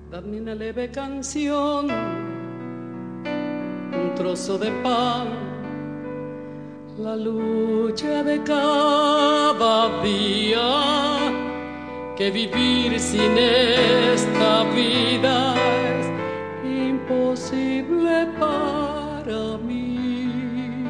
Dame una leve canción, un trozo de pan, la lucha de cada día, que vivir sin esta vida es imposible para mí.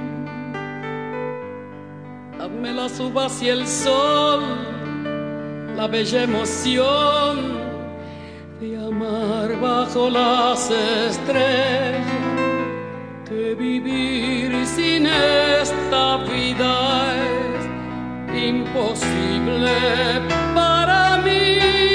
Dame las uvas y el sol, la bella emoción de amar bajo las estrellas, que vivir sin esta vida es imposible para mí.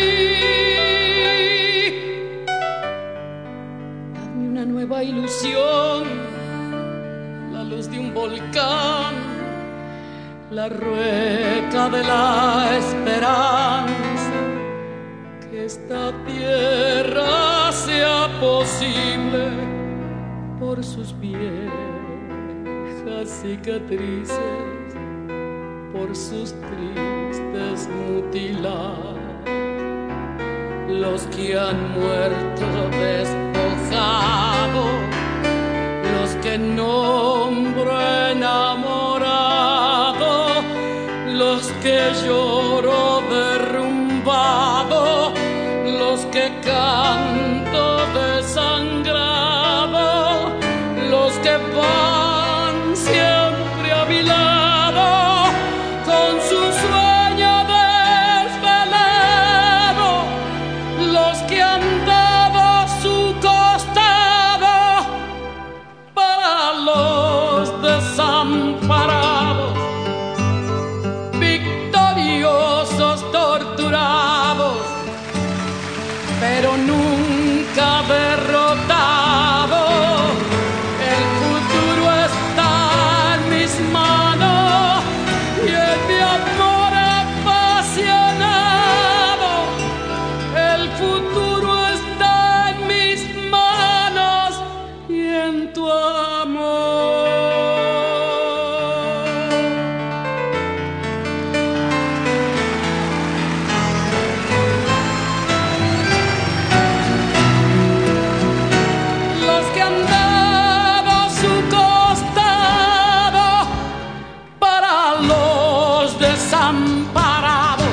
Dame una nueva ilusión, la luz de un volcán, la rueca de la esperanza, que esta tierra sea posible por sus viejas cicatrices, por sus tristes mutilados, los que han muerto despojados, los que nombro enamorado, los que lloro derrumbado, los que canto desangrado, los que van siempre a mi lado con su sueño desvelado, los que han dado su costado para los desamparados, victoriosos, torturados, pero nunca derrotados. El futuro está en mis manos y en mi amor apasionado. El futuro está en mis manos y en tu amor. Desamparados,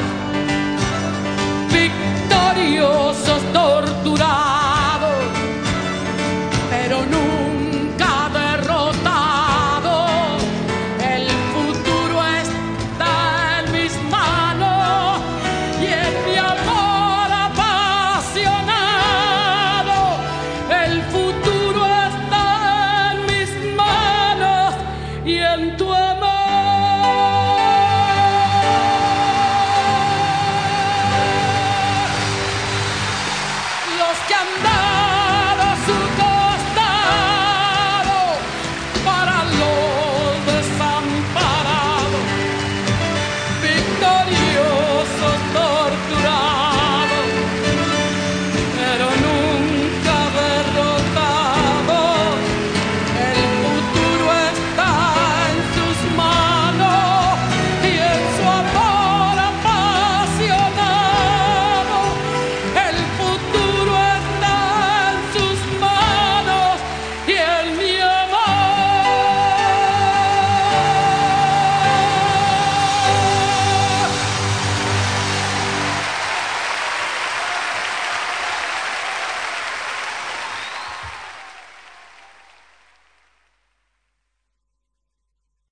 victoriosos, torturados, pero nunca derrotados. El futuro está en mis manos y en mi amor apasionado. El futuro está en mis manos y en tu amor. Los que andan